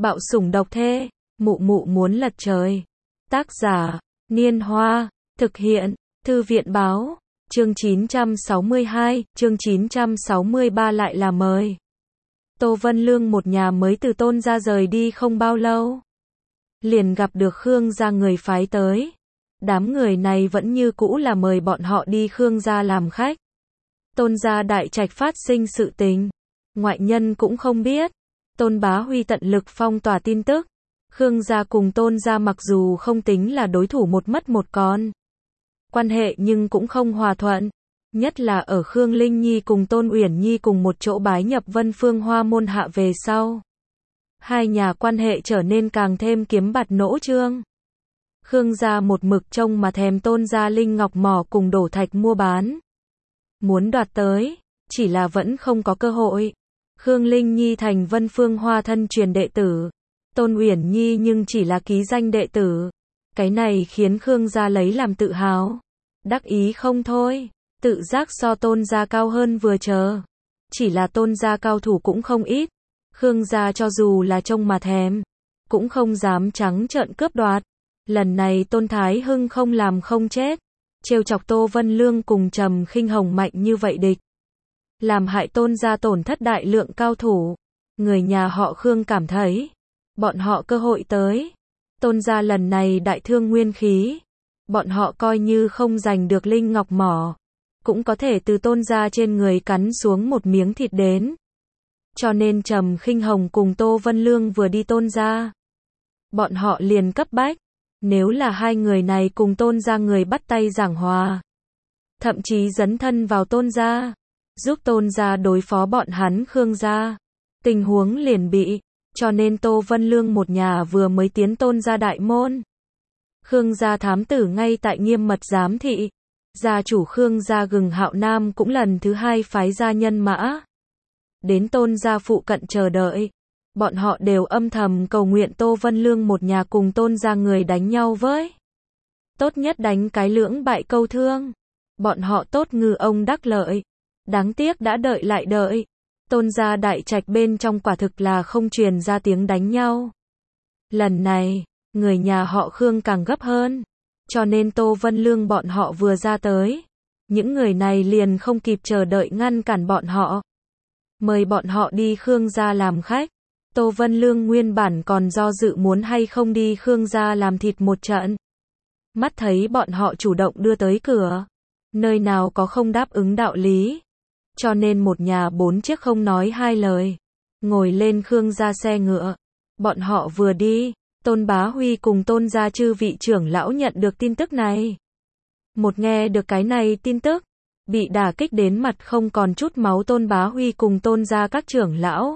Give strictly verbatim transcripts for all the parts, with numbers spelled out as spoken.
Bạo sủng độc thê, mụ mụ muốn lật trời. Tác giả, Niên Hoa, thực hiện, Thư viện báo, chương chín trăm sáu mươi hai, chương chín trăm sáu mươi ba lại là mời. Tô Vân Lương một nhà mới từ Tôn gia rời đi không bao lâu. Liền gặp được Khương gia người phái tới. Đám người này vẫn như cũ là mời bọn họ đi Khương gia làm khách. Tôn gia đại trạch phát sinh sự tình. Ngoại nhân cũng không biết. Tôn Bá Huy tận lực phong tỏa tin tức. Khương gia cùng Tôn gia mặc dù không tính là đối thủ một mất một còn. Quan hệ nhưng cũng không hòa thuận. Nhất là ở Khương Linh Nhi cùng Tôn Uyển Nhi cùng một chỗ bái nhập Vân Phương Hoa môn hạ về sau. Hai nhà quan hệ trở nên càng thêm kiếm bạt nỗ trương. Khương gia một mực trông mà thèm Tôn gia linh ngọc mỏ cùng đổ thạch mua bán. Muốn đoạt tới, chỉ là vẫn không có cơ hội. Khương Linh Nhi thành Vân Phương Hoa thân truyền đệ tử. Tôn Uyển Nhi nhưng chỉ là ký danh đệ tử. Cái này khiến Khương gia lấy làm tự hào. Đắc ý không thôi. Tự giác so Tôn gia cao hơn vừa chờ. Chỉ là Tôn gia cao thủ cũng không ít. Khương gia cho dù là trông mà thèm, cũng không dám trắng trợn cướp đoạt. Lần này Tôn Thái Hưng không làm không chết. Trêu chọc Tô Vân Lương cùng Trầm Khinh Hồng mạnh như vậy địch. Làm hại Tôn gia tổn thất đại lượng cao thủ. Người nhà họ Khương cảm thấy, bọn họ cơ hội tới. Tôn gia lần này đại thương nguyên khí. Bọn họ coi như không giành được linh ngọc mỏ. Cũng có thể từ Tôn gia trên người cắn xuống một miếng thịt đến. Cho nên Trầm Khinh Hồng cùng Tô Vân Lương vừa đi Tôn gia. Bọn họ liền cấp bách. Nếu là hai người này cùng Tôn gia người bắt tay giảng hòa. Thậm chí dấn thân vào Tôn gia. Giúp Tôn gia đối phó bọn hắn Khương gia. Tình huống liền bị. Cho nên Tô Vân Lương một nhà vừa mới tiến Tôn gia đại môn. Khương gia thám tử ngay tại nghiêm mật giám thị. Gia chủ Khương gia Gừng Hạo Nam cũng lần thứ hai phái gia nhân mã. Đến Tôn gia phụ cận chờ đợi. Bọn họ đều âm thầm cầu nguyện Tô Vân Lương một nhà cùng Tôn gia người đánh nhau với. Tốt nhất đánh cái lưỡng bại câu thương. Bọn họ tốt ngư ông đắc lợi. Đáng tiếc đã đợi lại đợi. Tôn gia đại trạch bên trong quả thực là không truyền ra tiếng đánh nhau. Lần này, người nhà họ Khương càng gấp hơn. Cho nên Tô Vân Lương bọn họ vừa ra tới. Những người này liền không kịp chờ đợi ngăn cản bọn họ. Mời bọn họ đi Khương gia làm khách. Tô Vân Lương nguyên bản còn do dự muốn hay không đi Khương gia làm thịt một trận. Mắt thấy bọn họ chủ động đưa tới cửa. Nơi nào có không đáp ứng đạo lý. Cho nên một nhà bốn chiếc không nói hai lời. Ngồi lên Khương gia xe ngựa. Bọn họ vừa đi. Tôn Bá Huy cùng Tôn gia chư vị trưởng lão nhận được tin tức này. Một nghe được cái này tin tức. Bị đả kích đến mặt không còn chút máu Tôn Bá Huy cùng Tôn gia các trưởng lão.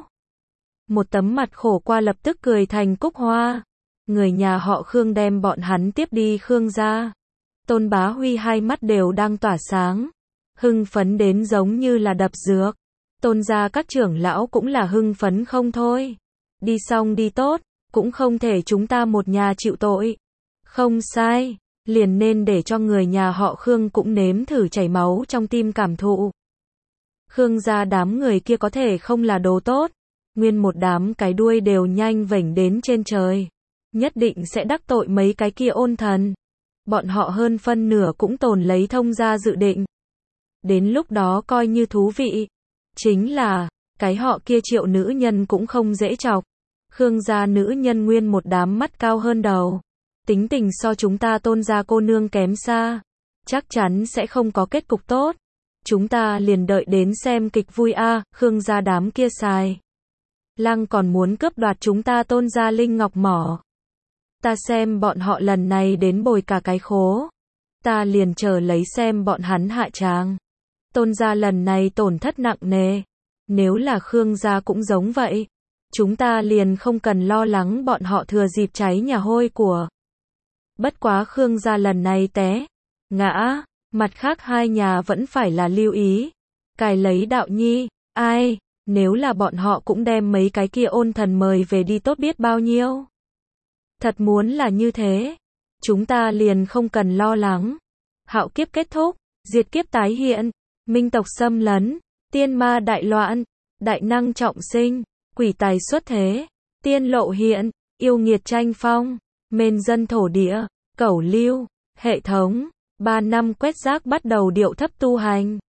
Một tấm mặt khổ qua lập tức cười thành cúc hoa. Người nhà họ Khương đem bọn hắn tiếp đi Khương gia. Tôn Bá Huy hai mắt đều đang tỏa sáng. Hưng phấn đến giống như là đập dược. Tôn gia các trưởng lão cũng là hưng phấn không thôi. Đi xong đi tốt, cũng không thể chúng ta một nhà chịu tội. Không sai, liền nên để cho người nhà họ Khương cũng nếm thử chảy máu trong tim cảm thụ. Khương gia đám người kia có thể không là đồ tốt. Nguyên một đám cái đuôi đều nhanh vểnh đến trên trời. Nhất định sẽ đắc tội mấy cái kia ôn thần. Bọn họ hơn phân nửa cũng tồn lấy thông gia dự định. Đến lúc đó coi như thú vị. Chính là, cái họ kia Triệu nữ nhân cũng không dễ chọc. Khương gia nữ nhân nguyên một đám mắt cao hơn đầu. Tính tình so chúng ta Tôn gia cô nương kém xa. Chắc chắn sẽ không có kết cục tốt. Chúng ta liền đợi đến xem kịch vui a. Khương gia đám kia xài. Lăng còn muốn cướp đoạt chúng ta Tôn gia linh ngọc mỏ. Ta xem bọn họ lần này đến bồi cả cái khố. Ta liền chờ lấy xem bọn hắn hạ tràng. Tôn gia lần này tổn thất nặng nề. Nếu là Khương gia cũng giống vậy. Chúng ta liền không cần lo lắng bọn họ thừa dịp cháy nhà hôi của. Bất quá Khương gia lần này té. Ngã. Mặt khác hai nhà vẫn phải là lưu ý. Cài lấy đạo nhi. Ai. Nếu là bọn họ cũng đem mấy cái kia ôn thần mời về đi tốt biết bao nhiêu. Thật muốn là như thế. Chúng ta liền không cần lo lắng. Hạo kiếp kết thúc. Diệt kiếp tái hiện. Minh tộc xâm lấn. Tiên ma đại loạn. Đại năng trọng sinh. Quỷ tài xuất thế. tiên lộ hiện, yêu nghiệt tranh phong, mên dân thổ địa, cẩu lưu, hệ thống, ba năm quét rác bắt đầu điệu thấp tu hành.